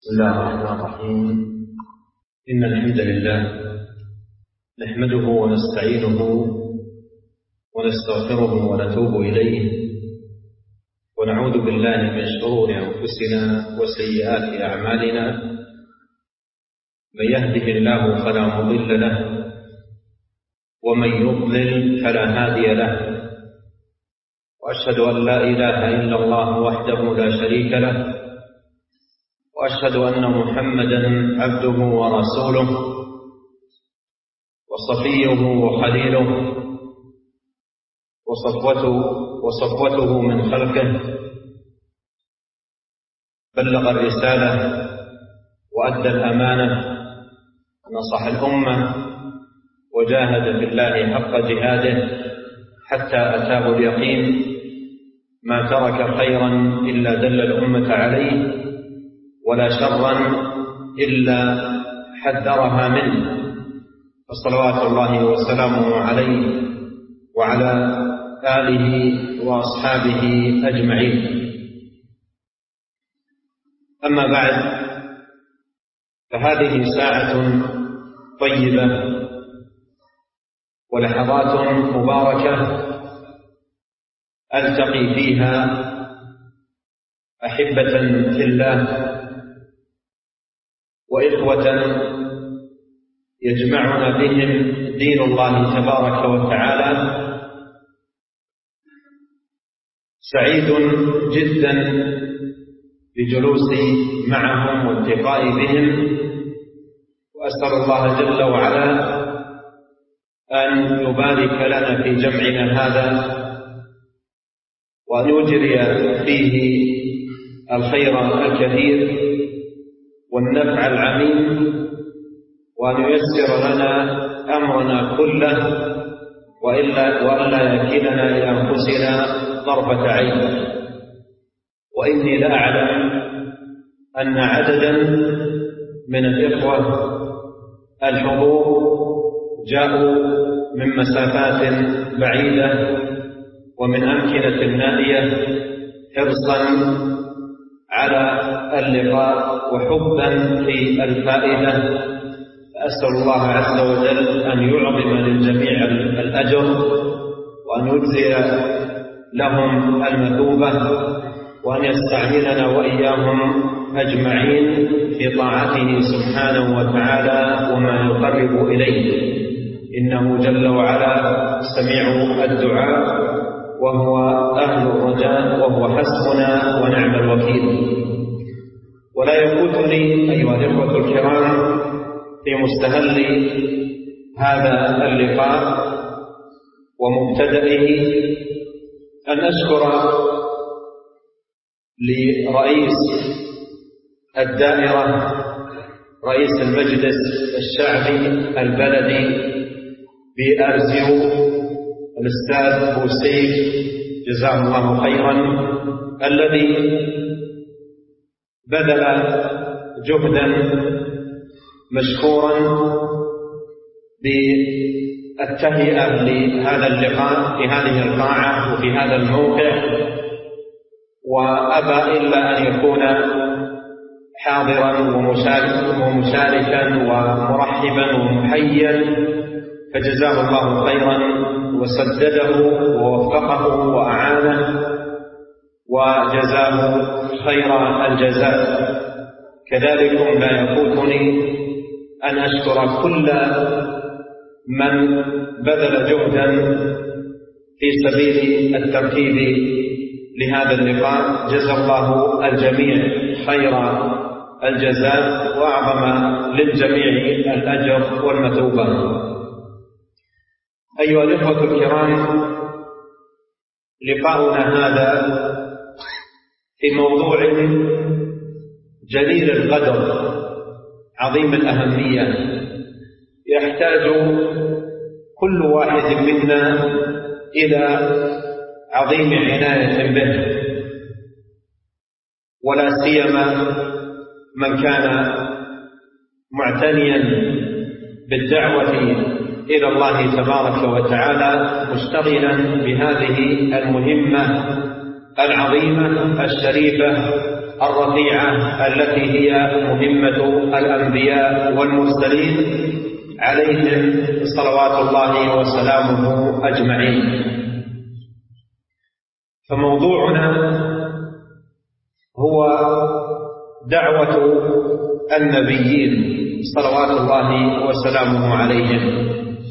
بسم الله الرحمن الرحيم. إن الحمد لله نحمده ونستعينه ونستغفره ونتوب إليه، ونعوذ بالله من شرور أنفسنا وسيئات أعمالنا. من يهده الله فلا مضل له، ومن يضلل فلا هادي له، وأشهد أن لا إله إلا الله وحده لا شريك له، وأشهد أن محمدا عبده ورسوله وصفيه وخليله وصفوته من خلقه. بلغ الرسالة وأدى الأمانة ونصح الأمة وجاهد في الله حق جهاده حتى أتاه اليقين. ما ترك خيرا إلا دل الأمة عليه، ولا شرا إلا حذرها منه، فصلوات الله وسلامه عليه وعلى آله وأصحابه أجمعين. أما بعد، فهذه ساعة طيبة ولحظات مباركة ألتقي فيها أحبة في الله وإخوة يجمعنا بهم دين الله تبارك وتعالى. سعيد جدا بجلوسي معهم والتقائي بهم، وأسأل الله جل وعلا أن يبارك لنا في جمعنا هذا، وأن يجري فيه الخير الكثير والنفع العميم، وأن ييسر لنا أمرنا كله، وألا يكلنا إلى أنفسنا طرفة عين. وإني لا أعلم أن عددا من الإخوة الحضور جاءوا من مسافات بعيدة ومن أمكنة نائية حرصا على اللقاء وحبا في الفائدة. أسأل الله عز وجل أن يعظم للجميع الأجر، وأن يجزي لهم المثوبة، وأن يستعملنا وإياهم أجمعين في طاعته سبحانه وتعالى وما يقرب إليه، إنه جل وعلا سميع الدعاء وهو أهل الرجاء، وهو حسبنا ونعم الوكيل. ولا يفوتني أيها الإخوة الكرام في مستهل هذا اللقاء ومبتدئه أن أشكر لرئيس الدائرة، رئيس المجلس الشعبي البلدي بأرزيو، الأستاذ بوسيف، جزاه الله خيرا، الذي بذل جهدا مشكورا بالتهيئة لهذا اللقاء في هذه القاعة وفي هذا الموقع، وأبى إلا أن يكون حاضرا ومشاركا ومرحبا ومحيا، فجزاه الله خيرا وسدده ووفقه وأعانه وجزاه خير الجزاء. كذلك لا يفوتني أن أشكر كل من بذل جهدا في سبيل الترتيب لهذا اللقاء. جزا الله الجميع خير الجزاء، وأعظم للجميع الأجر والمثوبة. أيها الإخوة الكرام، لقاؤنا هذا في موضوع جليل القدر عظيم الأهمية، يحتاج كل واحد منا إلى عظيم عناية به، ولا سيما من كان معتنيا بالدعوة إلى الله تبارك وتعالى، مشتغلا بهذه المهمة العظيمة الشريفة الرفيعة التي هي مهمة الأنبياء والمرسلين عليهم صلوات الله وسلامه أجمعين. فموضوعنا هو دعوة النبيين صلوات الله وسلامه عليهم.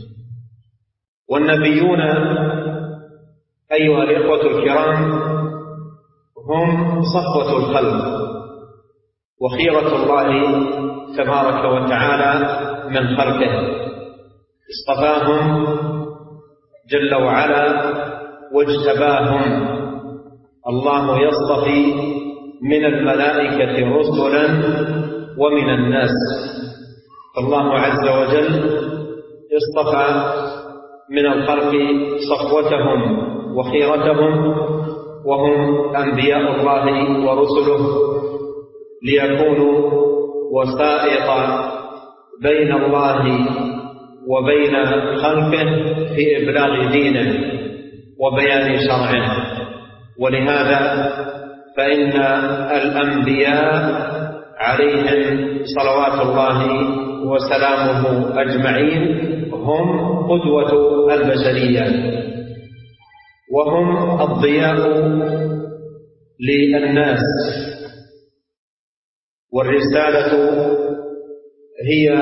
والنبيون أيها الإخوة الكرام هم صفوة الخلق وخيرة الله تبارك وتعالى من خلقه، اصطفاهم جل وعلا واجتباهم. الله يصطفي من الملائكة رسلا ومن الناس، فالله عز وجل اصطفى من الخلق صفوتهم وخيرتهم وهم أنبياء الله ورسله، ليكونوا وسائط بين الله وبين خلقه في إبلاغ دينه وبيان شرعه. ولهذا فإن الأنبياء عليهم صلوات الله وسلامه أجمعين هم قدوة البشرية، وهم الضياء للناس. والرسالة هي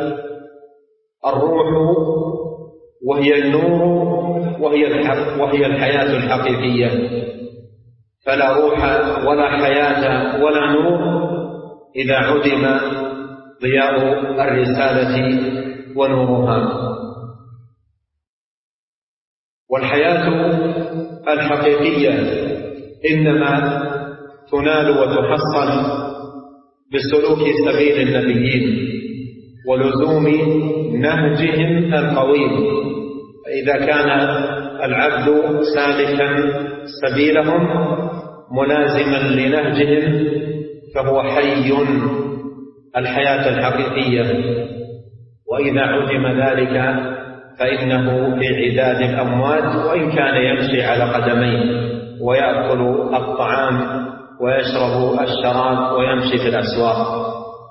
الروح وهي النور وهي الحياة الحقيقية، فلا روح ولا حياة ولا نور إذا عدم ضياء الرسالة ونورها. والحياة الحقيقية إنما تنال وتحصل بسلوك سبيل النبيين ولزوم نهجهم القويم. فإذا كان العبد سالكا سبيلهم ملازما لنهجهم فهو حي الحياة الحقيقية، وإذا عدم ذلك فإنه في عداد الأموات، وإن كان يمشي على قدميه ويأكل الطعام ويشرب الشراب ويمشي في الأسواق.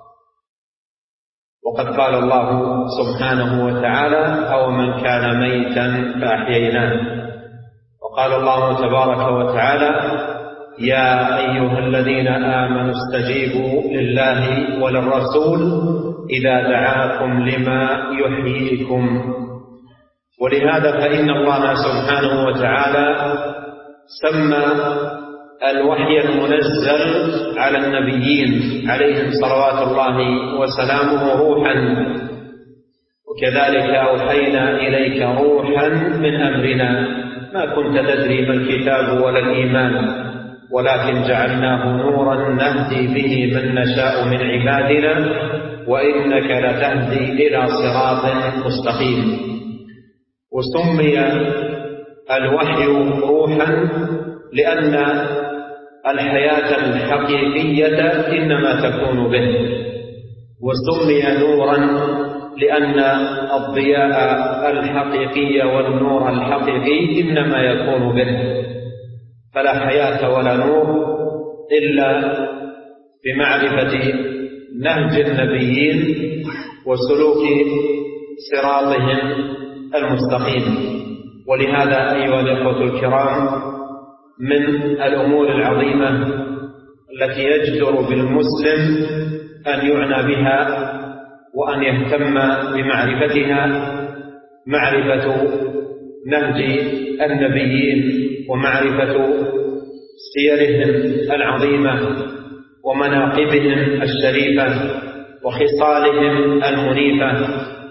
وقد قال الله سبحانه وتعالى: أو من كان ميتا فأحييناه. وقال الله تبارك وتعالى: يا أيها الذين آمنوا استجيبوا لله وللرسول إذا دعاكم لما يحييكم. ولهذا فإن الله سبحانه وتعالى سمى الوحي المنزل على النبيين عليهم صلوات الله وسلامه روحا، وكذلك أوحينا إليك روحا من أمرنا ما كنت تدري ما الكتاب ولا الإيمان ولكن جعلناه نورا نهدي به من نشاء من عبادنا وإنك لتهدي إلى صراط مستقيم. وسمي الوحي روحا لأن الحياة الحقيقية إنما تكون به، وسمي نورا لأن الضياء الحقيقي والنور الحقيقي إنما يكون به. فلا حياة ولا نور إلا بمعرفة نهج النبيين وسلوك صراطهم المستقيم. ولهذا أيها الإخوة الكرام من الأمور العظيمة التي يجدر بالمسلم أن يعنى بها وأن يهتم بمعرفتها معرفة نهج النبيين ومعرفة سيرهم العظيمة ومناقبهم الشريفة وخصالهم المنيفة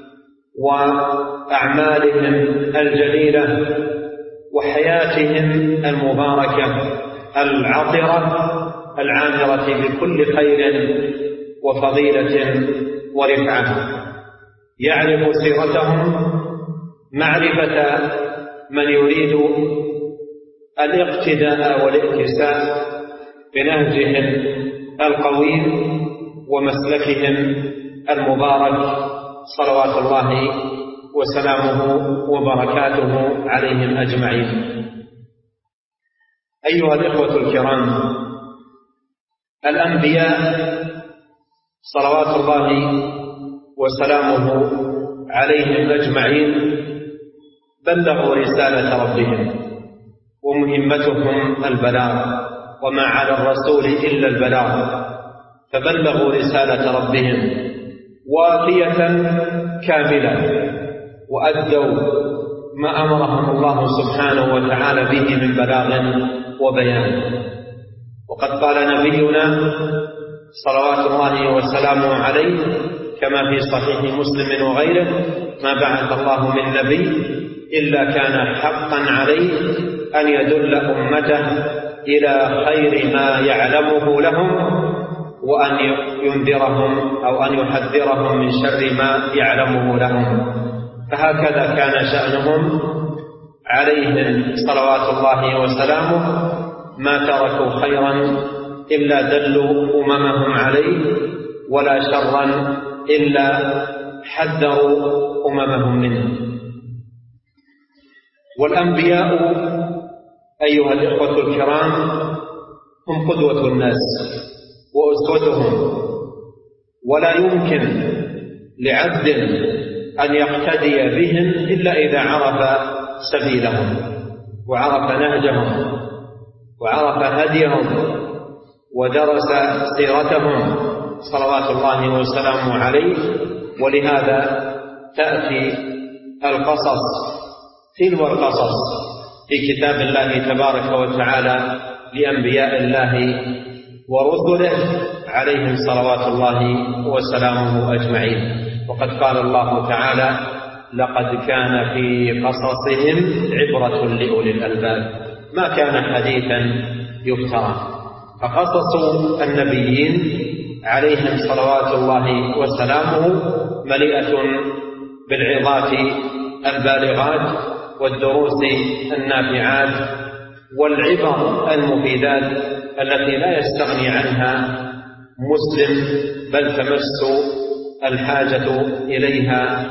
وأعمالهم الجليلة وحياتهم المباركة العطرة العامرة بكل خير وفضيلة ورفعة. يعرف سيرتهم معرفة من يريد الاقتداء والاكتساء بنهجهم القويم ومسلكهم المبارك صلوات الله وسلامه وبركاته عليهم أجمعين. أيها الإخوة الكرام، الأنبياء صلوات الله وسلامه عليهم أجمعين بلغوا رسالة ربهم، ومهمتهم البلاغ، وما على الرسول إلا البلاغ، فبلغوا رسالة ربهم وافية كاملة، وأدوا ما أمرهم الله سبحانه وتعالى به من بلاغ وبيان. وقد قال نبينا صلوات الله وسلامه عليه كما في صحيح مسلم وغيره: ما بعث الله من نبي إلا كان حقا عليه أن يدل أمته إلى خير ما يعلمه لهم، وأن ينذرهم أو أن يحذرهم من شر ما يعلمه لهم. فهكذا كان شأنهم عليهم صلوات الله وسلامه، ما تركوا خيرا إلا دلوا أممهم عليه، ولا شرا إلا حذروا أممهم منه. والأنبياء أيها الإخوة الكرام هم قدوة الناس وأسوتهم، ولا يمكن لعبد أن يقتدي بهم إلا إذا عرف سبيلهم وعرف نهجهم وعرف هديهم ودرس سيرتهم صلوات الله وسلامه عليه. ولهذا تأتي القصص تلو القصص في كتاب الله تبارك وتعالى لأنبياء الله ورسله عليهم صلوات الله وسلامه أجمعين. وقد قال الله تعالى: لقد كان في قصصهم عبرة لأولي الألباب، ما كان حديثا يفترى. فقصص النبيين عليهم صلوات الله وسلامه مليئة بالعظات البالغات والدروس النافعات والعبر المفيدات التي لا يستغني عنها مسلم، بل تمس الحاجة إليها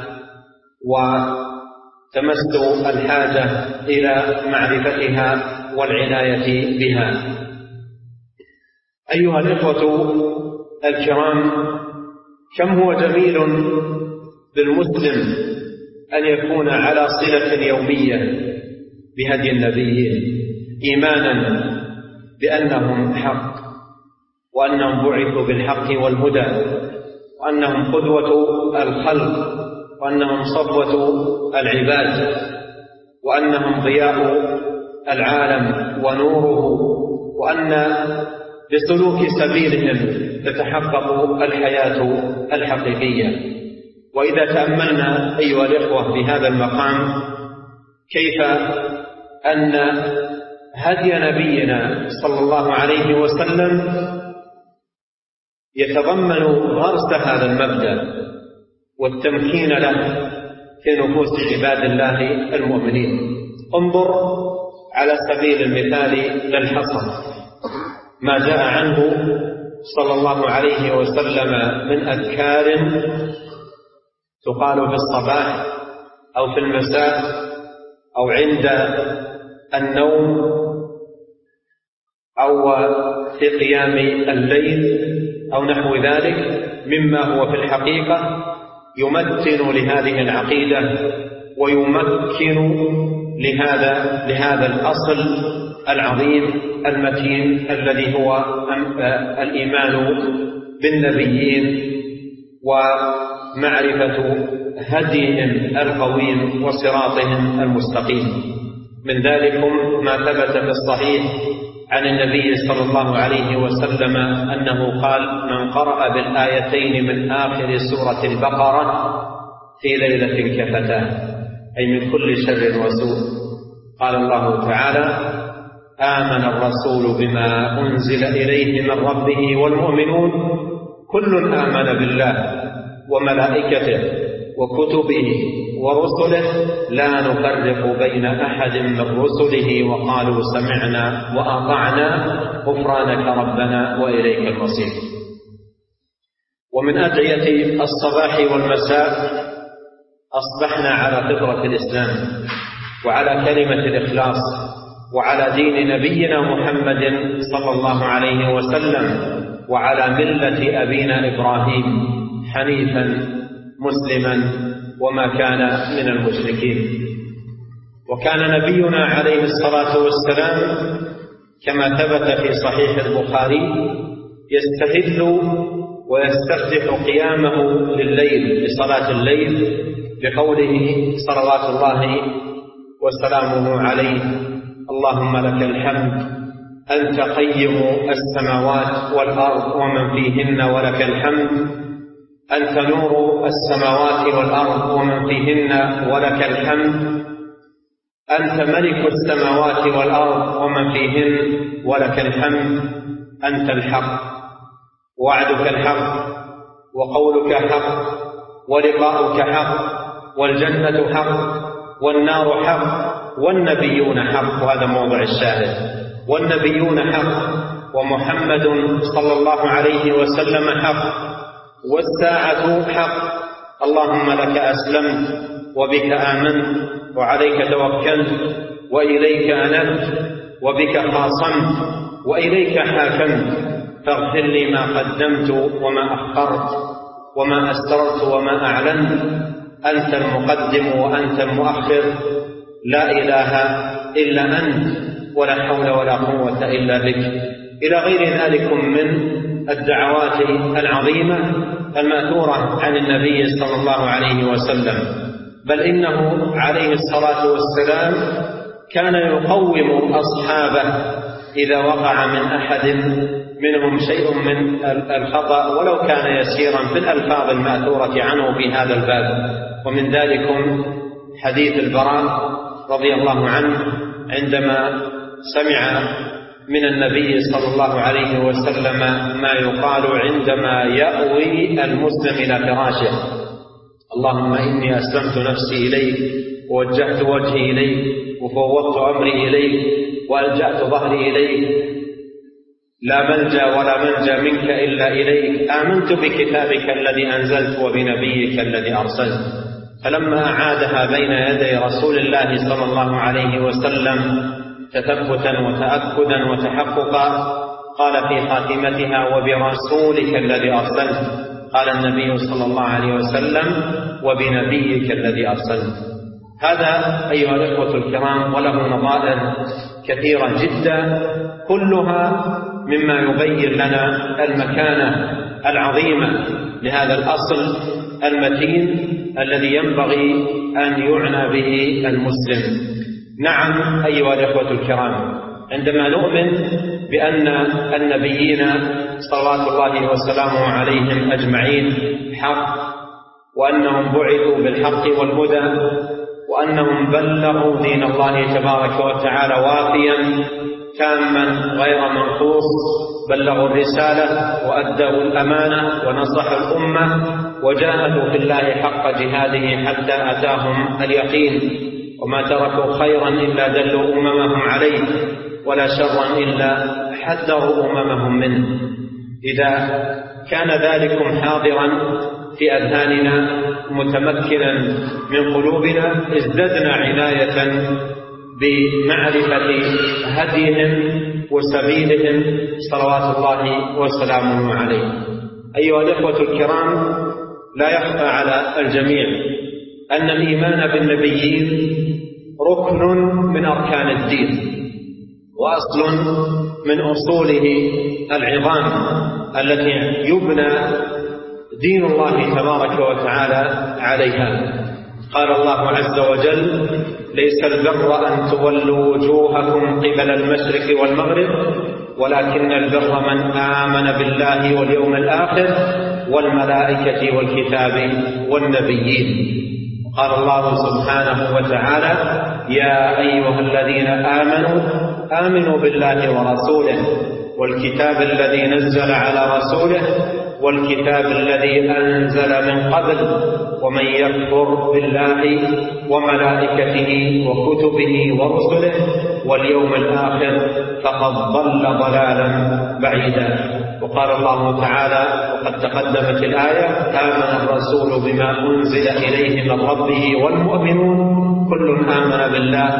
وتمس الحاجة إلى معرفتها والعناية بها. أيها الإخوة الكرام، كم هو جميل بالمسلم أن يكون على صلة يومية بهدي النبيين، إيمانا بأنهم حق، وأنهم بعثوا بالحق والهدى، وأنهم قدوة الخلق، وأنهم صفوة العباد، وأنهم ضياء العالم ونوره، وأن بسلوك سبيلهم تتحقق الحياة الحقيقية. وإذا تأملنا أيها الإخوة في هذا المقام كيف أن هدي نبينا صلى الله عليه وسلم يتضمن غرس هذا المبدأ والتمكين له في نفوس عباد الله المؤمنين. انظر على سبيل المثال للحصر ما جاء عنه صلى الله عليه وسلم من أذكار تقال في الصباح أو في المساء أو عند النوم أو في قيام الليل أو نحو ذلك، مما هو في الحقيقة يمتن لهذه العقيدة ويمكن لهذا الأصل العظيم المتين الذي هو الإيمان بالنبيين ومعرفة هديهم القويم وصراطهم المستقيم. من ذلكم ما ثبت في الصحيح عن النبي صلى الله عليه وسلم أنه قال: من قرأ بالآيتين من آخر سورة البقرة في ليلة كفتاه، أي من كل شر وسوء. قال الله تعالى: آمن الرسول بما أنزل إليه من ربه والمؤمنون كل آمن بالله وملائكته وكتبه ورسله لا نفرق بين أحد من رسله وقالوا سمعنا وأطعنا غفرانك ربنا وإليك المصير. ومن أدعية الصباح والمساء أصبحنا على فطرة الإسلام وعلى كلمة الإخلاص وعلى دين نبينا محمد صلى الله عليه وسلم، وعلى ملة أبينا إبراهيم حنيفا مسلما وما كان من المشركين. وكان نبينا عليه الصلاة والسلام كما ثبت في صحيح البخاري يستهل ويستفتح قيامه لليل لصلاة الليل بقوله صلوات الله وسلامه عليه: اللهم لك الحمد أنت قيم السماوات والأرض ومن فيهن ولك الحمد، أنت نور السماوات والأرض ومن فيهن ولك الحمد، أنت ملك السماوات والأرض ومن فيهن ولك الحمد، أنت الحق، وعدك الحق، وقولك حق، ولقاؤك حق، والجنة حق، والنار حق، والنبيون حق. وهذا موضع الشاهد: والنبيون حق، ومحمد صلى الله عليه وسلم حق، والساعة حق. اللهم لك أسلمت وبك آمنت وعليك توكلت وإليك أنبت وبك خاصمت وإليك حاكمت، فاغفر لي ما قدمت وما أخرت وما أسررت وما أعلنت، أنت المقدم وأنت المؤخر، لا إله إلا أنت، ولا حول ولا قوة إلا بك، إلى غير ذلك من الدعوات العظيمة المأثورة عن النبي صلى الله عليه وسلم. بل إنه عليه الصلاة والسلام كان يقوم أصحابه إذا وقع من أحد منهم شيء من الخطأ ولو كان يسيرا في الألفاظ المأثورة عنه في هذا الباب. ومن ذلك حديث البراء رضي الله عنه عندما سمع من النبي صلى الله عليه وسلم ما يقال عندما يأوي المسلم إلى فراشه: اللهم إني أسلمت نفسي إليك ووجهت وجهي إليك وفوضت أمري إليك وألجأت ظهري إليك، لا ملجأ ولا منجا منك إلا إليك، آمنت بكتابك الذي أنزلت وبنبيك الذي أرسلت. فلما أعادها بين يدي رسول الله صلى الله عليه وسلم تثبتا وتأكدا وتحققا قال في خاتمتها: وبرسولك الذي أرسلت. قال النبي صلى الله عليه وسلم: وبنبيك الذي أرسلت. هذا أيها الإخوة الكرام وله نظائر كثيرة جدا، كلها مما يبين لنا المكانة العظيمة لهذا الأصل المتين الذي ينبغي أن يعنى به المسلم. نعم أيها الإخوة الكرام، عندما نؤمن بأن النبيين صلوات الله وسلامه عليهم أجمعين حق، وأنهم بعثوا بالحق والهدى، وأنهم بلغوا دين الله تبارك وتعالى وافيا تاما غير منقوص، بلغوا الرسالة وأدوا الأمانة ونصحوا الأمة وجاهدوا في الله حق جهاده حتى أتاهم اليقين، وما تركوا خيرا إلا دلوا أممهم عليه، ولا شرا إلا حذروا أممهم منه. إذا كان ذلكم حاضرا في أذهاننا متمكنا من قلوبنا، ازددنا عناية بمعرفة هديهم وسبيلهم صلوات الله وسلامه عليه. أيها الإخوة الكرام، لا يخفى على الجميع أن الإيمان بالنبيين ركن من أركان الدين، وأصل من أصوله العظام التي يبنى دين الله تبارك وتعالى عليها. قال الله عز وجل: ليس البر أن تولوا وجوهكم قبل المشرق والمغرب ولكن البر من آمن بالله واليوم الآخر والملائكة والكتاب والنبيين. قال الله سبحانه وتعالى: يا أيها الذين آمنوا بالله ورسوله والكتاب الذي نزل على رسوله والكتاب الذي أنزل من قبل، ومن يكفر بالله وملائكته وكتبه ورسله واليوم الآخر فقد ضل ضلالا بعيدا. وقال الله تعالى وقد تقدمت الآية: آمن الرسول بما أنزل إليه من ربه والمؤمنون كل آمن بالله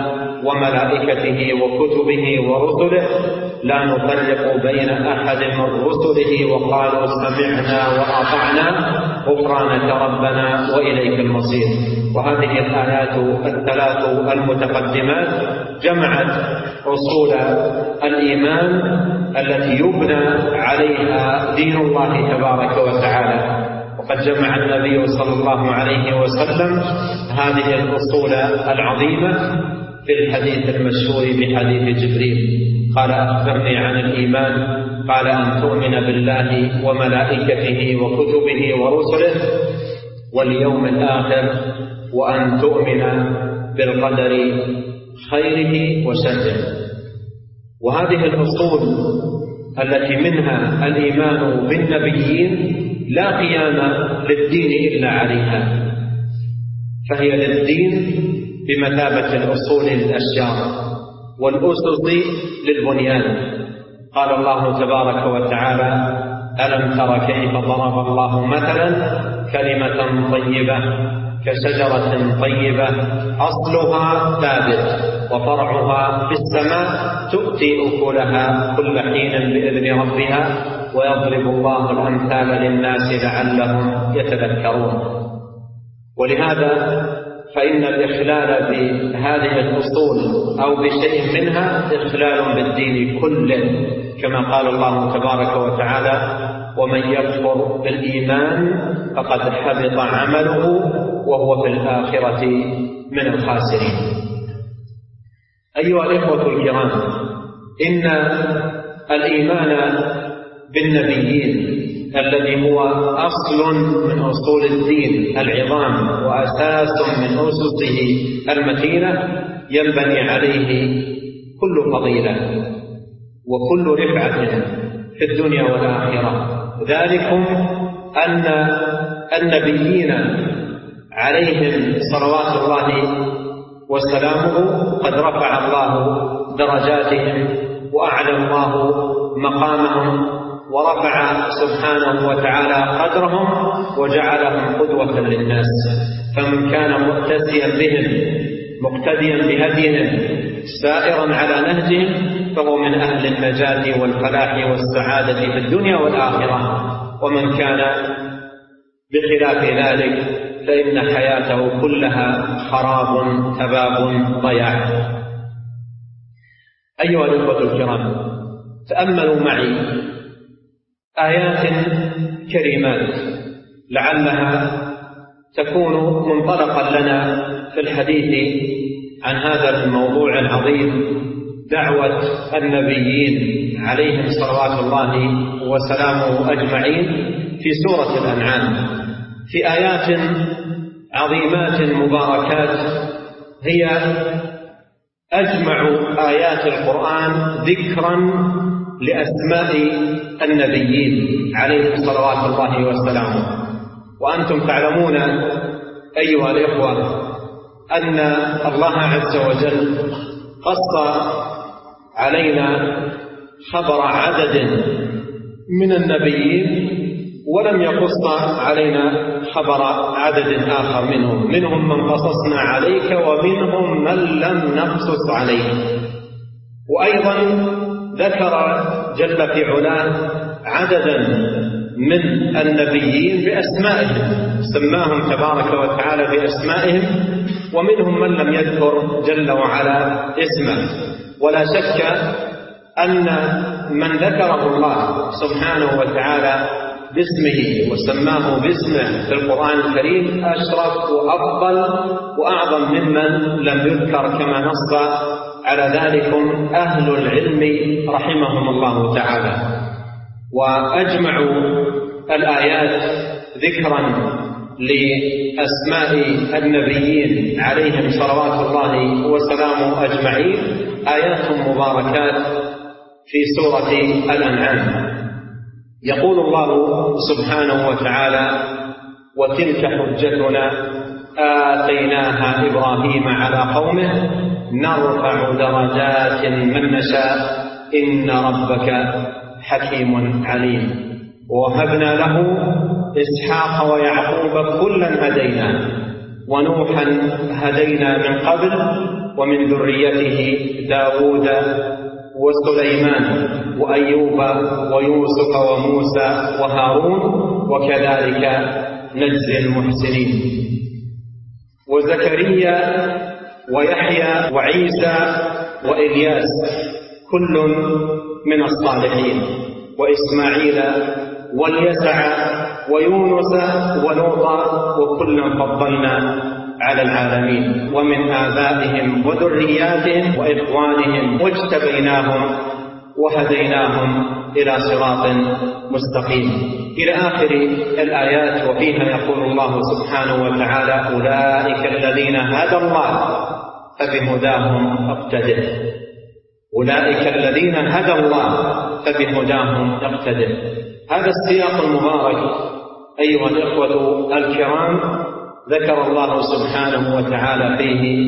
وملائكته وكتبه ورسله لا نفرق بين أحد من رسله وقالوا سمعنا وأطعنا غفرانك ربنا وإليك المصير. وهذه الآيات الثلاث المتقدمات جمعت أصول الإيمان التي يبنى عليها دين الله تبارك وتعالى. وقد جمع النبي صلى الله عليه وسلم هذه الأصول العظيمة في الحديث المشهور بحديث جبريل، قال أخبرني عن الإيمان، قال أن تؤمن بالله وملائكته وكتبه ورسله واليوم الآخر وأن تؤمن بالقدر خيره وشره. وهذه الأصول التي منها الإيمان بالنبيين لا قيام للدين إلا عليها، فهي للدين بمثابة الأصول للأشجار والأسس للبنيان. قال الله تبارك وتعالى: ألم تر كيف ضرب الله مثلا كلمة طيبة كشجرة طيبة أصلها ثابت وفرعها في السماء تؤتي أكلها كل حين بإذن ربها ويضرب الله الأمثال للناس لعلهم يتذكرون. ولهذا فإن الإخلال بهذه الأصول أو بشيء منها إخلال بالدين كله، كما قال الله تبارك وتعالى: ومن يكفر بالإيمان فقد حبط عمله وهو في الآخرة من الخاسرين. أيها الإخوة الكرام، إن الإيمان بالنبيين الذي هو أصل من أصول الدين العظام وأساس من أسسه المتينة ينبني عليه كل فضيلة وكل رفعة في الدنيا والآخرة. ذلكم أن النبيين عليهم صلوات الله وسلامه قد رفع الله درجاتهم وأعلى الله مقامهم ورفع سبحانه وتعالى قدرهم وجعلهم قدوة للناس. فمن كان مؤتسيا بهم مقتديا بهديهم سائرا على نهجهم فهو من أهل النجاة والفلاح والسعادة في الدنيا والآخرة. ومن كان بخلاف ذلك فإن حياته كلها خراب تباب ضياع. أيها الأخوة الكرام، تأملوا معي آيات كريمات لعلها تكون منطلقا لنا في الحديث عن هذا الموضوع العظيم، دعوة النبيين عليهم صلوات الله وسلامه أجمعين، في سورة الأنعام، في آيات عظيمات مباركات هي أجمع آيات القرآن ذكرا لأسماء النبيين عليهم صلوات الله وسلامه. وأنتم تعلمون أيها الإخوة أن الله عز وجل قص علينا خبر عدد من النبيين ولم يقص علينا خبر عدد آخر منهم من قصصنا عليك ومنهم من لم نقصص عليك. وأيضا ذكر جل في علاه عددا من النبيين بأسمائهم، سماهم تبارك وتعالى بأسمائهم، ومنهم من لم يذكر جل وعلا اسمه. ولا شك أن من ذكره الله سبحانه وتعالى باسمه وسماه باسمه في القرآن الكريم أشرف وأفضل وأعظم ممن لم يذكر، كما نص على ذلك أهل العلم رحمهم الله تعالى. وأجمعوا الآيات ذكرا لأسماء النبيين عليهم صلوات الله وسلامه أجمعين آيات مباركات في سورة الأنعام. يقول الله سبحانه وتعالى: وتلك حجتنا آتيناها إبراهيم على قومه نرفع درجات من نشاء إن ربك حكيم عليم. ووهبنا له إسحاق ويعقوب كلا هدينا ونوحا هدينا من قبل ومن ذريته داود وسليمان وأيوب ويوسف وموسى وهارون وكذلك نجزي المحسنين، وزكريا ويحيى وعيسى وإلياس كل من الصالحين، وإسماعيل واليسع ويونس ولوطا وكلا فضلنا على العالمين، ومن آبائهم وذرياتهم وإخوانهم واجتبيناهم وهديناهم إلى صراط مستقيم إلى آخر الآيات. وفيها يقول الله سبحانه وتعالى: أولئك الذين هدى الله فبهداهم اقتدر. أولئك الذين هدى الله فبهداهم اقتدر. هذا السياق المبارك أيها الإخوة الكرام ذكر الله سبحانه وتعالى فيه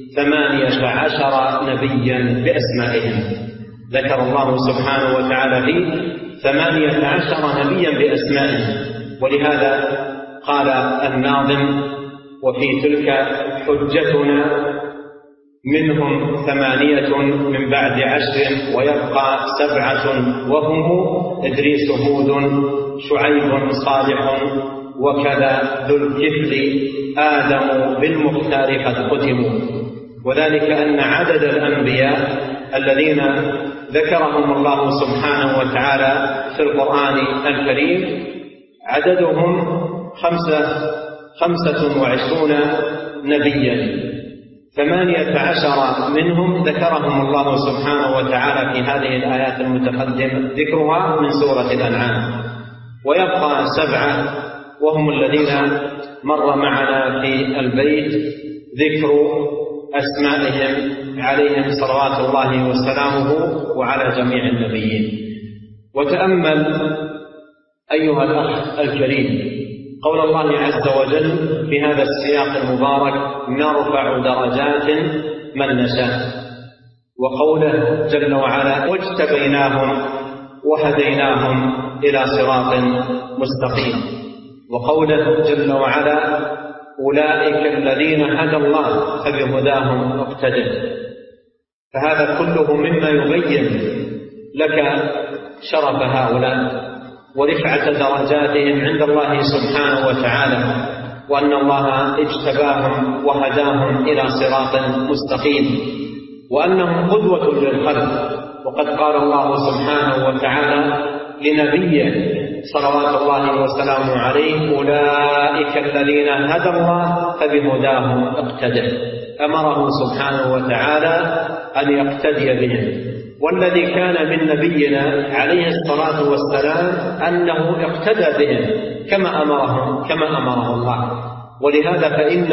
18 نبيا بأسمائهم. ذكر الله سبحانه وتعالى فيه 18 نبيا بأسمائهم، ولهذا قال الناظم: وفي تلك حجتنا منهم 8 من بعد 10 ويبقى 7 وهم إدريس هود شعيب صالح وكذا ذو الكفل آدم بالمختار قد ختموا. وذلك أن عدد الأنبياء الذين ذكرهم الله سبحانه وتعالى في القرآن الكريم عددهم 25 نبيا، 18 منهم ذكرهم الله سبحانه وتعالى في هذه الآيات المتقدمة ذكرها من سورة الأنعام، ويبقى 7 وهم الذين مر معنا في البيت ذكر أسمائهم عليهم صلوات الله وسلامه وعلى جميع النبيين. وتأمل أيها الأخ الكريم قول الله عز وجل في هذا السياق المبارك: نرفع درجات من نشاء، وقوله جل وعلا: واجتبيناهم وهديناهم إلى صراط مستقيم، وقوله جل وعلا: أولئك الذين هدى الله فبهداهم اقتدر. فهذا كله مما يبين لك شرف هؤلاء ورفعة درجاتهم عند الله سبحانه وتعالى، وأن الله اجتباهم وهداهم إلى صراط مستقيم، وأنهم قدوة للخلق. وقد قال الله سبحانه وتعالى لنبيه صلوات الله وسلامه عليه: أولئك الذين هدى الله فبهداهم اقتدر. أمره سبحانه وتعالى أن يقتدي بهم، والذي كان من نبينا عليه الصلاة والسلام أنه اقتدى بهم كما أمره الله. ولهذا فإن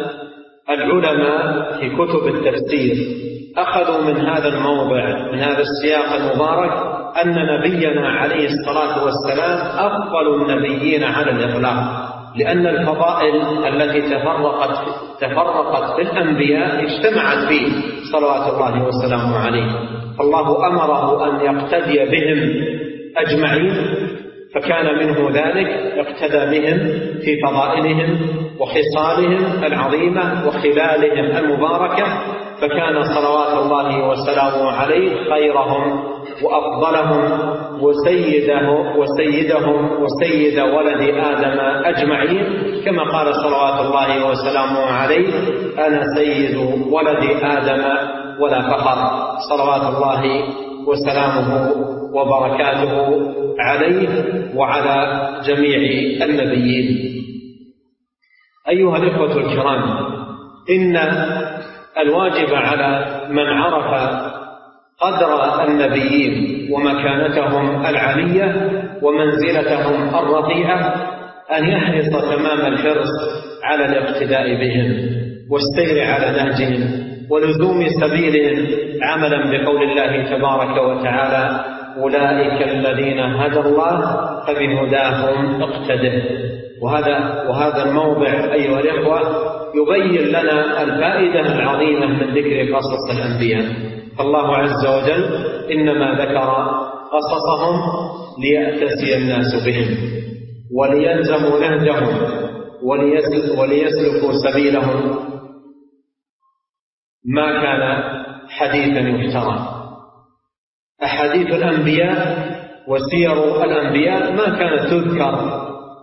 العلماء في كتب التفسير أخذوا من هذا الموضع من هذا السياق المبارك أن نبينا عليه الصلاة والسلام أفضل النبيين على الإطلاق، لأن الفضائل التي تفرقت في الأنبياء اجتمعت فيه صلوات الله وسلامه عليه، فالله أمره أن يقتدي بهم أجمعين، فكان منه ذلك اقتدى بهم في فضائلهم وخصالهم العظيمة وخلالهم المباركة، فكان صلوات الله وسلامه عليه خيرهم وأفضلهم وسيدهم وسيد ولد آدم أجمعين، كما قال صلوات الله وسلامه عليه: أنا سيد ولد آدم ولا فخر، صلوات الله وسلامه وبركاته عليه وعلى جميع النبيين. أيها الإخوة الكرام، إن الواجب على من عرف قدر النبيين ومكانتهم العالية ومنزلتهم الرفيعة أن يحرص تمام الحرص على الاقتداء بهم والسير على نهجهم ولزوم سبيلهم، عملا بقول الله تبارك وتعالى: أولئك الذين هدى الله فبهداهم اقتده. وهذا الموضع أيها الإخوة يبين لنا الفائدة العظيمة من ذكر قصص الأنبياء. فالله عز وجل إنما ذكر قصصهم ليأتسي الناس بهم وليلزموا نهجهم وليسلكوا سبيلهم ما كان حديثا يفترى. أحاديث الأنبياء وسير الأنبياء ما كانت تذكر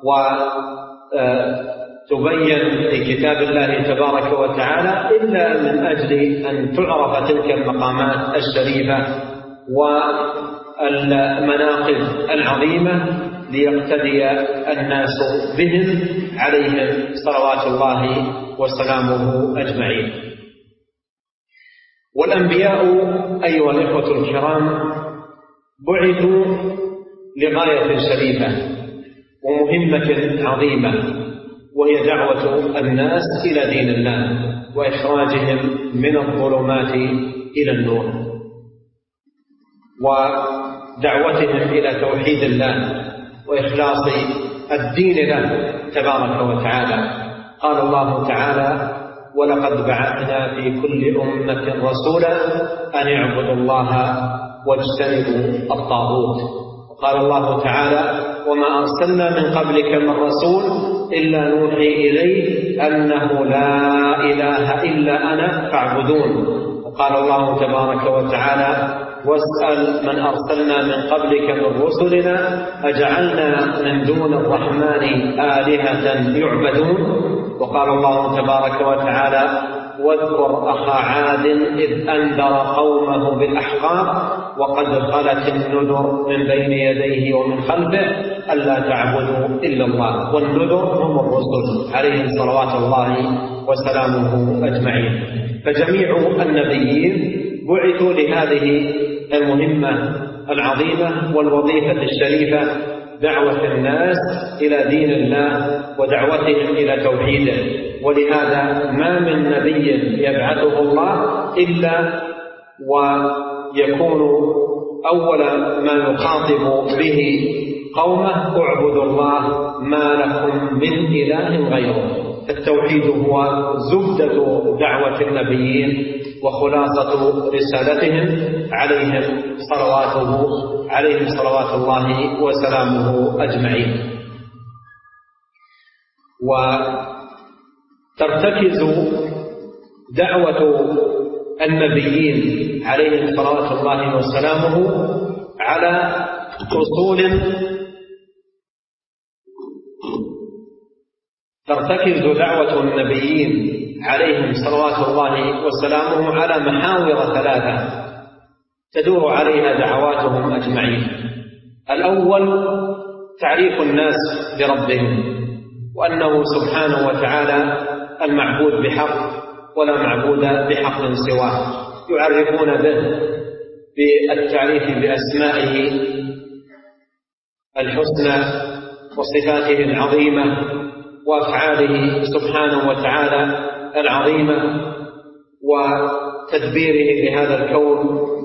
وتبين في كتاب الله تبارك وتعالى إلا من أجل أن تعرف تلك المقامات الشريفة والمناقب العظيمة ليقتدي الناس بهم عليهم صلوات الله وسلامه أجمعين. والأنبياء أيها الإخوة الكرام بعثوا لغاية شريفة ومهمة عظيمة، وهي دعوة الناس إلى دين الله وإخراجهم من الظلمات إلى النور، ودعوتهم إلى توحيد الله وإخلاص الدين له تبارك وتعالى. قال الله تعالى: ولقد بعثنا في كل أمة رسولا أن اعبدوا الله واجتنبوا الطاغوت. وقال الله تعالى: وما أرسلنا من قبلك من رسول إلا نوحي إليه أنه لا إله إلا أنا فاعبدون. وقال الله تبارك وتعالى: واسأل من أرسلنا من قبلك من رسلنا أجعلنا من دون الرحمن آلهة يعبدون. وقال الله تبارك وتعالى: واذكر أخا عاد إذ أنذر قومه بالأحقاف وقد خلت النذر من بين يديه ومن خلفه ألا تعبدوا إلا الله. والنذر هم الرسل عليهم صلوات الله وسلامه أجمعين. فجميع النبيين بعثوا لهذه المهمة العظيمة والوظيفة الشريفة، دعوة الناس إلى دين الله ودعوتهم إلى توحيده. ولهذا ما من نبي يبعثه الله إلا ويكون أول ما يخاطب به قومه: اعبدوا الله ما لكم من إله غيره. التوحيد هو زبدة دعوة النبيين وخلاصة رسالتهم عليهم صلوات الله وسلامه أجمعين. وترتكز دعوة النبيين عليهم صلوات الله وسلامه على أصول ترتكز دعوة النبيين عليهم صلوات الله وسلامه على محاور ثلاثة تدور عليها دعواتهم أجمعين. الأول تعريف الناس بربهم، وأنه سبحانه وتعالى المعبود بحق ولا معبود بحق سواه، يعرفون به بالتعريف بأسمائه الحسنى وصفاته العظيمة وأفعاله سبحانه وتعالى العظيمة وتدبيره لهذا الكون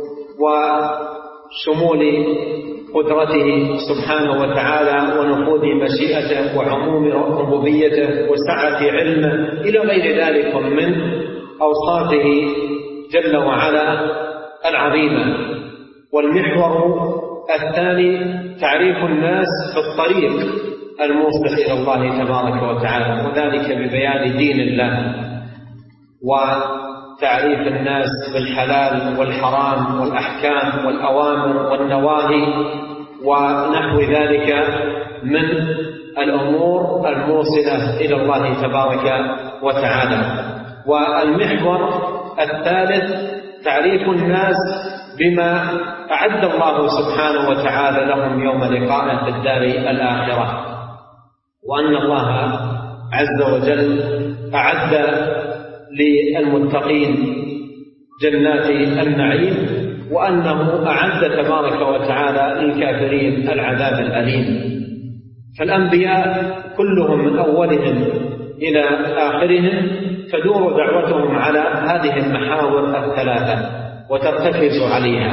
وشمول قدرته سبحانه وتعالى ونفوذ مشيئته وعموم ربوبيته وسعة علمه إلى غير ذلك من أوصافه جل وعلا العظيمة. والمحور الثاني تعريف الناس في الطريق الموصل إلى الله تبارك وتعالى، وذلك ببيان دين الله وتعريف الناس بالحلال والحرام والأحكام والأوامر والنواهي ونحو ذلك من الأمور الموصلة إلى الله تبارك وتعالى. والمحور الثالث تعريف الناس بما أعد الله سبحانه وتعالى لهم يوم لقائه في الدار الآخرة، وأن الله عز وجل أعد للمتقين جنات النعيم، وأنه أعد تبارك وتعالى للكافرين العذاب الأليم. فالأنبياء كلهم من أولهم إلى آخرهم تدور دعوتهم على هذه المحاور الثلاثة وترتكز عليها.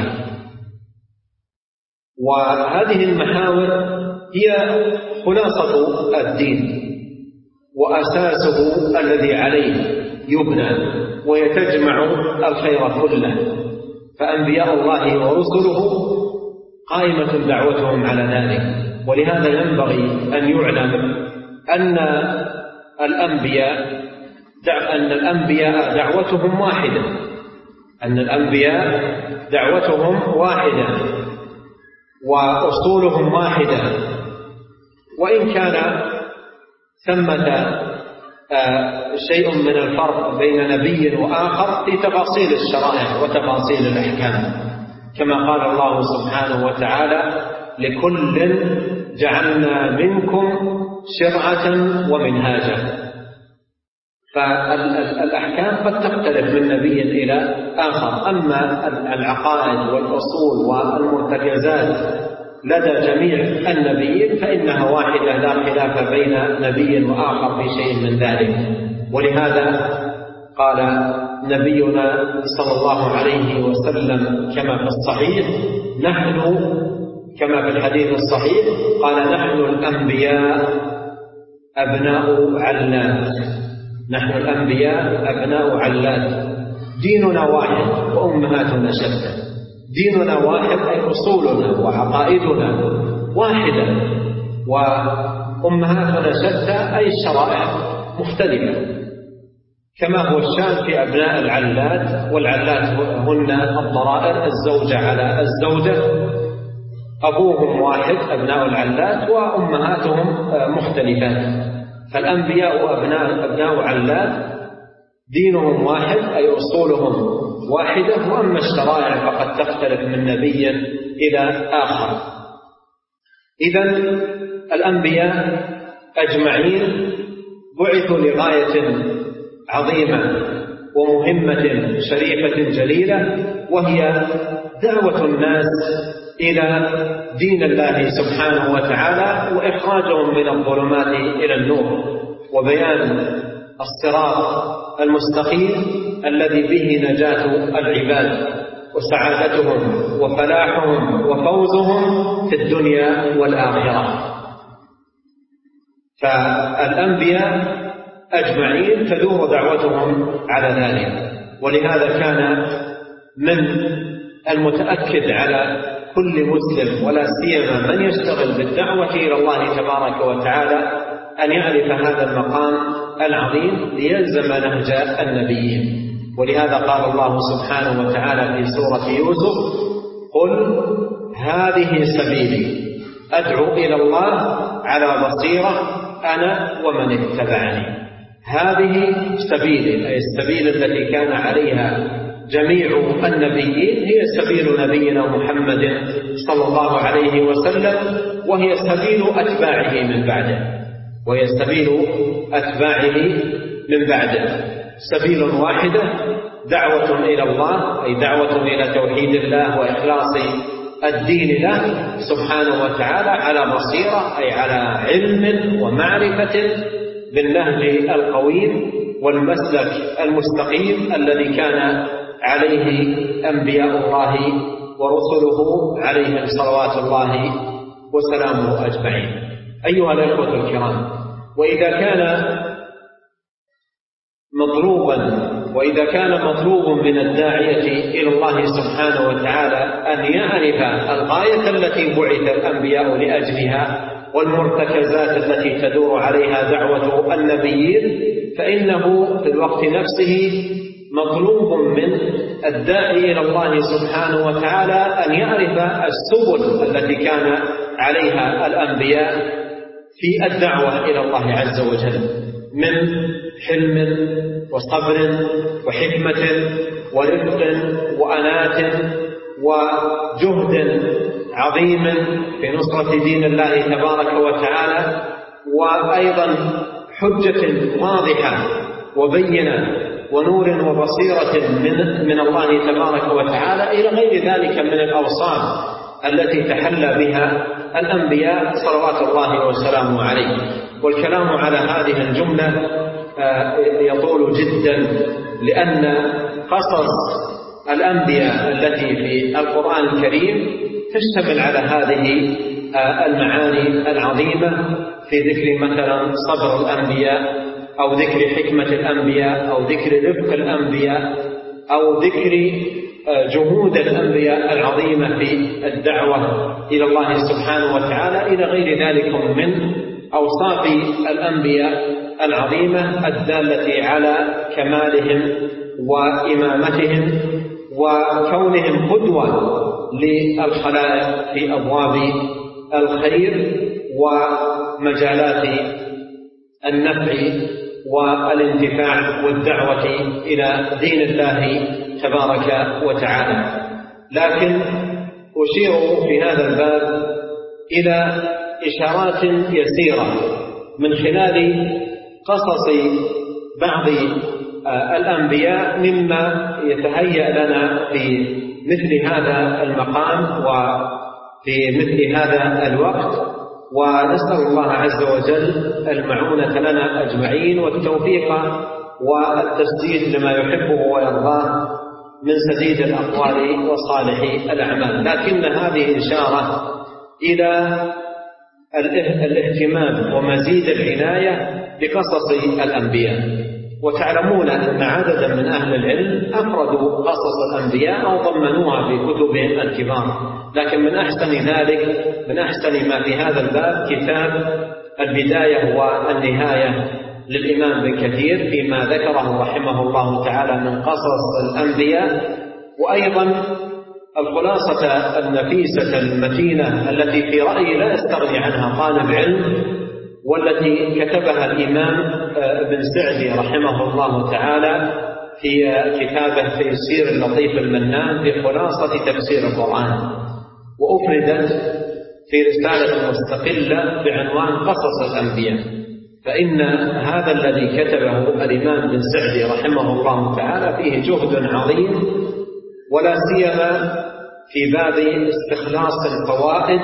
وهذه المحاور هي خلاصة الدين وأساسه الذي عليه يبنى، وهي تجمع الخير كله. فأنبياء الله ورسله قائمة دعوتهم على ذلك. ولهذا ينبغي أن يعلم أن الأنبياء دعوتهم واحدة، أن الأنبياء دعوتهم واحدة وأصولهم واحدة، وإن كان ثمة شيء من الفرق بين نبي وآخر في تفاصيل الشرائع وتفاصيل الأحكام، كما قال الله سبحانه وتعالى: لكل جعلنا منكم شرعة ومنهاجا. فالأحكام قد تختلف من نبي إلى آخر، أما العقائد والأصول والمرتكزات لدى جميع النبيين فإنها واحدة لا خلاف بين نبي وآخر في شيء من ذلك. ولهذا قال نبينا صلى الله عليه وسلم كما في الصحيح، نحن كما في الحديث الصحيح قال: نحن الأنبياء أبناء علات. نحن الأنبياء أبناء علات، ديننا واحد وأمهاتنا شتى. ديننا واحد أي أصولنا وعقائدنا واحدة، وأمهاتنا شتى أي الشرائع مختلفة، كما هو الشأن في أبناء العلات. والعلات هن الضرائر، الزوجة على الزوجة، أبوهم واحد أبناء العلات وأمهاتهم مختلفات. فالأنبياء أبناء علات، دينهم واحد أي أصولهم واحدة، وأما الشرائع فقد تختلف من نبي إلى آخر. إذن الأنبياء أجمعين بعثوا لغاية عظيمة ومهمة شريفة جليلة، وهي دعوة الناس إلى دين الله سبحانه وتعالى وإخراجهم من الظلمات إلى النور، وبيان الصراط المستقيم الذي به نجاة العباد وسعادتهم وفلاحهم وفوزهم في الدنيا والآخرة. فالأنبياء أجمعين تدور دعوتهم على ذلك، ولهذا كان من المتأكد على كل مسلم ولا سيما من يشتغل بالدعوة إلى الله تبارك وتعالى أن يعرف هذا المقام العظيم ليلزم نهج النبيين. ولهذا قال الله سبحانه وتعالى في سورة يوسف: قل هذه سبيلي أدعو إلى الله على بصيرة أنا ومن اتبعني. هذه سبيلي أي السبيل التي كان عليها جميع النبيين هي سبيل نبينا محمد صلى الله عليه وسلم، وهي سبيل أتباعه من بعده، وهي سبيل أتباعه من بعده. سبيل واحدة، دعوة إلى الله أي دعوة إلى توحيد الله وإخلاص الدين له سبحانه وتعالى على بصيرة أي على علم ومعرفة بالنهج القويم والمسلك المستقيم الذي كان عليه أنبياء الله ورسله عليهم صلوات الله وسلامه أجمعين. أيها الأخوة الكرام، وإذا كان مطلوب من الداعية إلى الله سبحانه وتعالى أن يعرف الغاية التي بعث الأنبياء لأجلها والمرتكزات التي تدور عليها دعوة النبيين، فإنه في الوقت نفسه مطلوب من الداعي إلى الله سبحانه وتعالى أن يعرف السبل التي كان عليها الأنبياء في الدعوة إلى الله عز وجل من حلم وصبر وحكمة ورفق وأناة وجهد عظيم في نصرة دين الله تبارك وتعالى، وأيضا حجة واضحة وبينة ونور وبصيرة من الله تبارك وتعالى إلى غير ذلك من الأوصاف التي تحلى بها الأنبياء صلوات الله وسلامه عليه. والكلام على هذه الجملة يطول جدا، لأن قصص الأنبياء التي في القرآن الكريم تشتمل على هذه المعاني العظيمة في ذكر مثلا صبر الأنبياء، أو ذكر حكمة الأنبياء، أو ذكر رفق الأنبياء، أو ذكر جهود الأنبياء العظيمة في الدعوة إلى الله سبحانه وتعالى إلى غير ذلك من أوصاف الأنبياء العظيمة الدالة على كمالهم وإمامتهم وكونهم قدوة للخلائق في أبواب الخير ومجالات النفع والانتفاع والدعوة إلى دين الله تبارك وتعالى. لكن أشير في هذا الباب إلى إشارات يسيرة من خلال قصص بعض الأنبياء مما يتهيأ لنا في مثل هذا المقام وفي مثل هذا الوقت، ونسأل الله عز وجل المعونة لنا أجمعين والتوفيق والتسديد لما يحبه ويرضاه من سديد الأقوال وصالح الأعمال. لكن هذه إشارة إلى الاهتمام ومزيد العناية بقصص الأنبياء. وتعلمون أن عددا من أهل العلم أفردوا قصص الأنبياء أو ضمنوها في كتبهم الكبار، لكن من أحسن ذلك، من أحسن ما في هذا الباب كتاب البداية والنهاية للإمام ابن كثير فيما ذكره رحمه الله تعالى من قصص الأنبياء، وأيضا الخلاصة النفيسة المتينة التي في رأيي لا يستغني عنها طالب علم، والتي كتبها الإمام ابن سعدي رحمه الله تعالى في كتابه تيسير اللطيف المنان في خلاصة تفسير القرآن، وأفردت في رسالة مستقلة بعنوان قصص الأنبياء. فإن هذا الذي كتبه الإمام ابن سعدي رحمه الله تعالى فيه جهد عظيم، ولا سيما في باب استخلاص الفوائد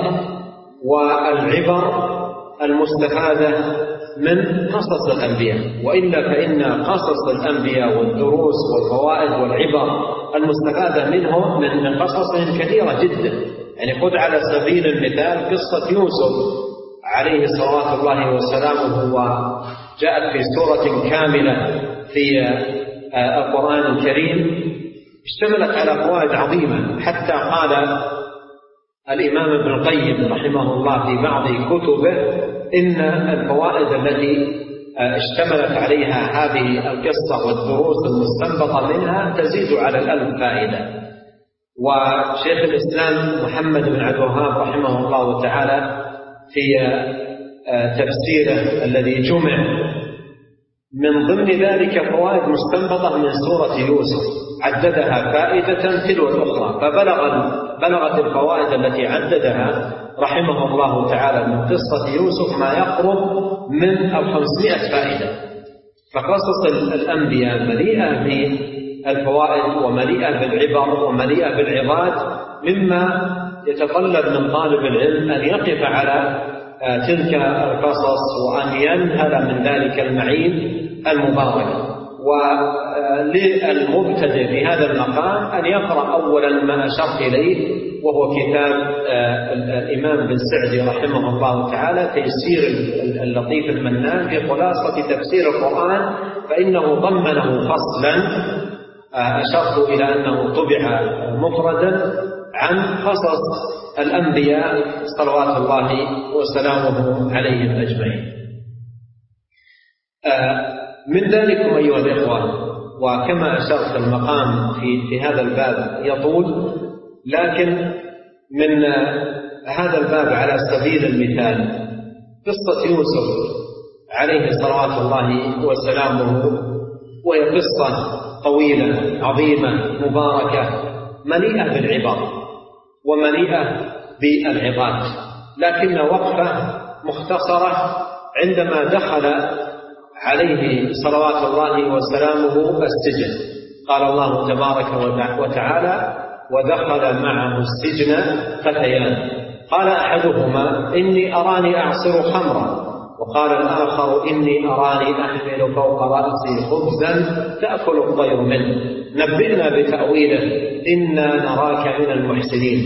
والعبر المستفادة من قصص الأنبياء. وإلا فإن قصص الأنبياء والدروس والفوائد والعبر المستفادة منهم من قصصهم كثيرة جدا. يعني خذ على سبيل المثال قصة يوسف عليه صلوات الله وسلامه، وجاءت في سورة كاملة في القرآن الكريم، اشتملت على فوائد عظيمة، حتى قال الإمام ابن القيم رحمه الله في بعض كتبه إن الفوائد التي اشتملت عليها هذه القصة والدروس المستنبطة منها تزيد على 1000 فائدة. وشيخ الإسلام محمد بن عبد الوهاب رحمه الله تعالى في تفسيره الذي جمع من ضمن ذلك فوائد مستنبطة من سورة يوسف عددها فائدة تلو الأخرى، فبلغت الفوائد التي عددها رحمه الله تعالى من قصة يوسف ما يقرب من 500 فائدة. فقصص الأنبياء مليئة بالفوائد ومليئة بالعبر ومليئة بالعظات، مما يتطلب من طالب العلم أن يقف على تلك القصص وأن ينهل من ذلك المعين المبارك. وللمبتدئ في هذا المقام أن يقرأ أولا ما أشرت إليه، وهو كتاب الإمام بن سعدي رحمه الله تعالى تيسير اللطيف المنان في خلاصة تفسير القرآن، فإنه ضمنه فصلا أشرت إلى أنه طبع مفردا عن قصص الأنبياء صلوات الله وسلامه عليهم أجمعين. من ذلكم أيها الإخوان، وكما أشرت المقام في هذا الباب يطول، لكن من هذا الباب على سبيل المثال قصة يوسف عليه صلوات الله وسلامه، وهي قصة طويلة عظيمة مباركة مليئة بالعبر ومليئة بالعظات، لكن وقفة مختصرة عندما دخل عليه صلوات الله وسلامه السجن. قال الله تبارك وتعالى: ودخل معه السجن فتيان قال أحدهما إني أراني أعصر خمرا، وقال الآخر إني أراني أحمل فوق رأسي خبزا تأكل الطير منه، نبئنا بتأويله إنا نراك من المحسنين.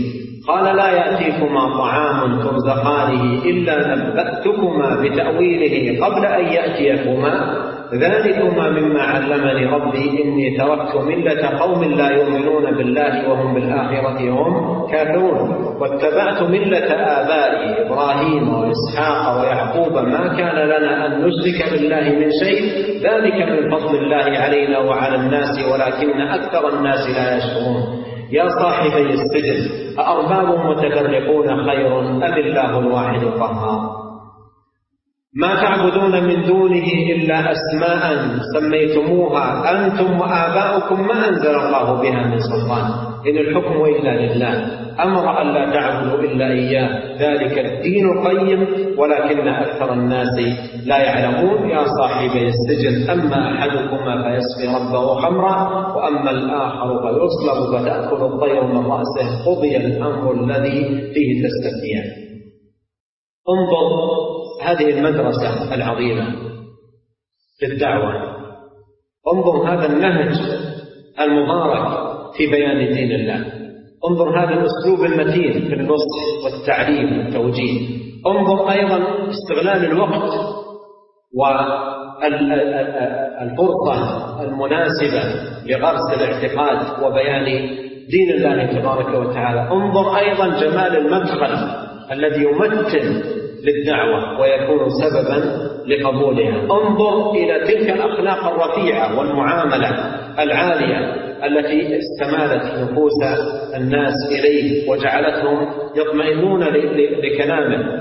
قال لا يأتيكما طعام ترزقانه إلا نبأتكما بتأويله قبل أن يأتيكما ذلكما مما علمني ربي إني تركت ملة قوم لا يؤمنون بالله وهم بالآخرة هم كافرون واتبعت ملة آبائي إبراهيم وإسحاق ويعقوب ما كان لنا أن نشرك بالله من شيء ذلك من فضل الله علينا وعلى الناس ولكن أكثر الناس لا يشكرون يا صاحبي السجن أأرباب متفرقون خير أم الله الواحد القهار ما تعبدون من دونه إلا أسماء سميتموها أنتم وآباؤكم ما أنزل الله بها من سلطان إن الحكم إلا لله أمر أن لا تعبدوا إلا إياه ذلك الدين القيم ولكن أكثر الناس لا يعلمون يا صاحبي السجن أما أحدكما فيسقي ربه خمرا وأما الآخر فيصلب فتأكل الطير من رأسه قضي الأمر الذي فيه تستفتيان. انظر هذه المدرسة العظيمة للدعوة، انظر هذا النهج المبارك في بيان دين الله، انظر هذا الأسلوب المتين في النصح والتعليم والتوجيه، انظر أيضا استغلال الوقت والفرصة المناسبة لغرس الاعتقاد وبيان دين الله تبارك وتعالى، انظر أيضا جمال المدخل الذي يمثل للدعوة ويكون سببا لقبولها، انظر إلى تلك الأخلاق الرفيعة والمعاملة العالية التي استمالت نفوس الناس إليه وجعلتهم يطمئنون لكلامه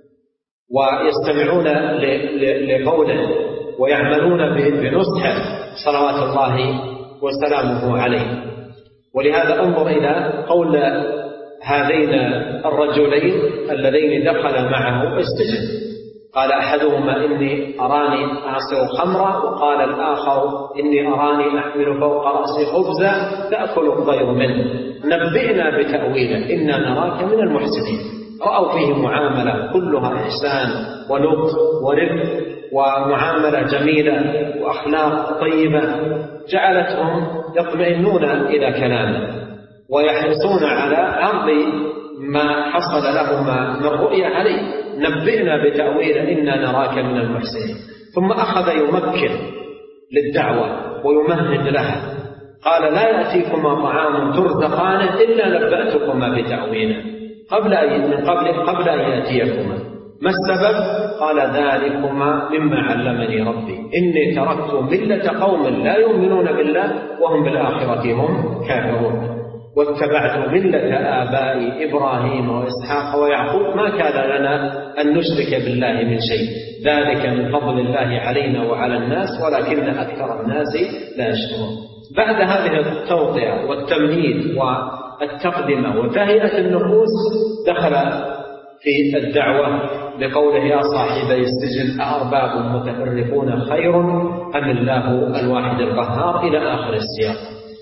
ويستمعون لقوله ويعملون بنصحه صلوات الله وسلامه عليه. ولهذا انظر إلى قول هذين الرجلين اللذين دخل معه السجن، قال أحدهما إني أراني أعصر خمرا وقال الآخر إني أراني أحمل فوق رأسي خبزا تأكل الطير منه نبئنا بتأويله إنا نراك من المحسنين. رأوا فيه معاملة كلها إحسان ولطف ورفق ومعاملة جميلة وأخلاق طيبة جعلتهم يطمئنون إلى كلامه ويحرصون على عرض ما حصل لهما من رؤية عليه نبئنا بتأويل إنا نراك من المحسنين. ثم أخذ يمكن للدعوة ويمهد لها، قال لا يأتيكما طعام ترزقانه إلا نبأتكما بتأويله قبل أن يأتيكما. ما السبب؟ قال ذلكما مما علمني ربي إني تركت ملة قوم لا يؤمنون بالله وهم بالآخرة هم كافرون واتبعت ملة آبائي إبراهيم وإسحاق ويعقوب ما كان لنا أن نشرك بالله من شيء ذلك من فضل الله علينا وعلى الناس ولكن أكثر الناس لا يشكرون. بعد هذه التوطئة والتمهيد والتقدمة وتهيئة النفوس دخل في الدعوة بقوله يا صاحبي السجن أأرباب متفرقون خير أم الله الواحد القهار إلى آخر السياق.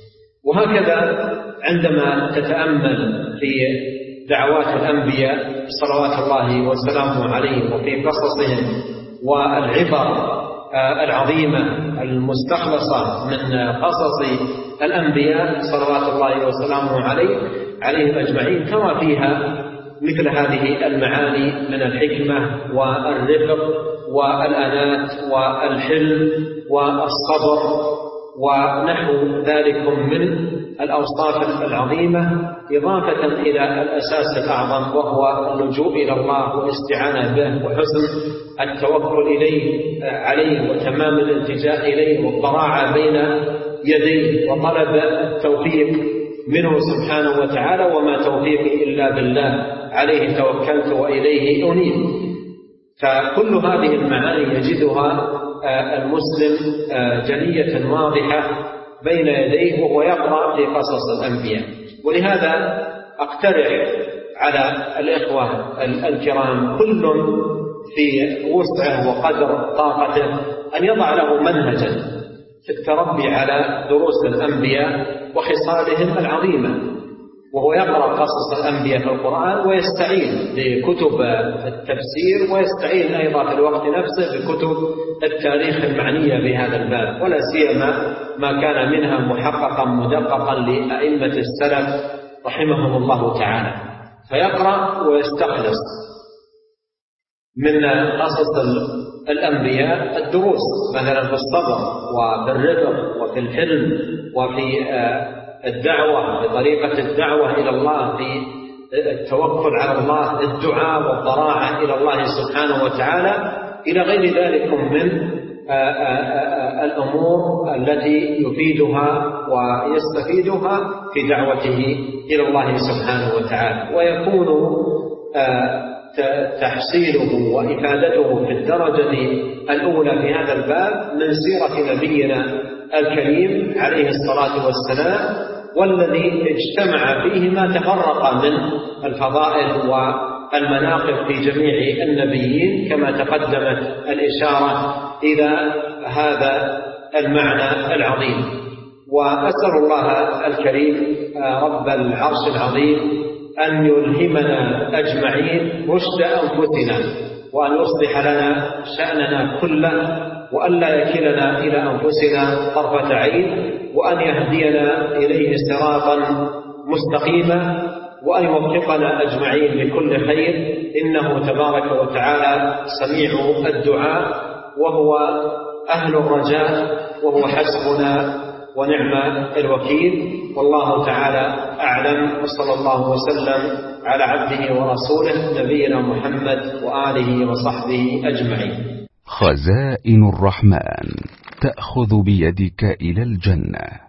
وهكذا عندما تتأمل في دعوات الأنبياء صلوات الله وسلامه عليهم وفي قصصهم والعبر العظيمة المستخلصة من قصص الأنبياء صلوات الله وسلامه عليهم أجمعين ترى فيها مثل هذه المعاني من الحكمة والرفق والأنات والحلم والصبر ونحو ذلك من الأوصاف العظيمة إضافة إلى الأساس الأعظم وهو اللجوء إلى الله والاستعانة به وحسن التوكل عليه وتمام الالتجاء إليه والضراعة بين يديه وطلب التوفيق منه سبحانه وتعالى وما توفيقي إلا بالله عليه توكلت وإليه أنيب. فكل هذه المعاني يجدها المسلم جلية واضحة بين يديه وهو يقرأ في قصص الأنبياء. ولهذا أقترح على الإخوة الكرام كل في وسعه وقدر طاقته أن يضع له منهجا في التربي على دروس الأنبياء وخصالهم العظيمة، وهو يقرأ قصص الأنبياء في القرآن ويستعين بكتب التفسير ويستعين أيضا في الوقت نفسه بكتب التاريخ المعنية بهذا الباب، ولا سيما ما كان منها محققا مدققا لأئمة السلف رحمهم الله تعالى. فيقرأ ويستخلص من قصص الأنبياء الدروس، مثلا في الصبر وفي الرفق وفي الحلم وفي الدعوة، بطريقة الدعوة إلى الله، في التوكل على الله، الدعاء والضراعة إلى الله سبحانه وتعالى، إلى غير ذلك من الأمور التي يفيدها ويستفيدها في دعوته إلى الله سبحانه وتعالى. ويكون تحصيله وإفادته في الدرجة الأولى في هذا الباب من سيرة نبينا الكريم عليه الصلاة والسلام، والذي اجتمع فيه ما تفرق من الفضائل والمناقب في جميع النبيين، كما تقدمت الإشارة إلى هذا المعنى العظيم. وأسأل الله الكريم رب العرش العظيم أن يلهمنا أجمعين رشد أنفسنا، وأن يصلح لنا شأننا كله، وأن لا يكلنا إلى أنفسنا طرفة عين، وأن يهدينا إليه صراطا مستقيما، وأن يوفقنا أجمعين لكل خير، إنه تبارك وتعالى سميع الدعاء، وهو أهل الرجاء، وهو حسبنا ونعم الوكيل. والله تعالى أعلم، وصلى الله وسلم على عبده ورسوله نبينا محمد وآله وصحبه أجمعين. خزائن الرحمن تأخذ بيدك إلى الجنة.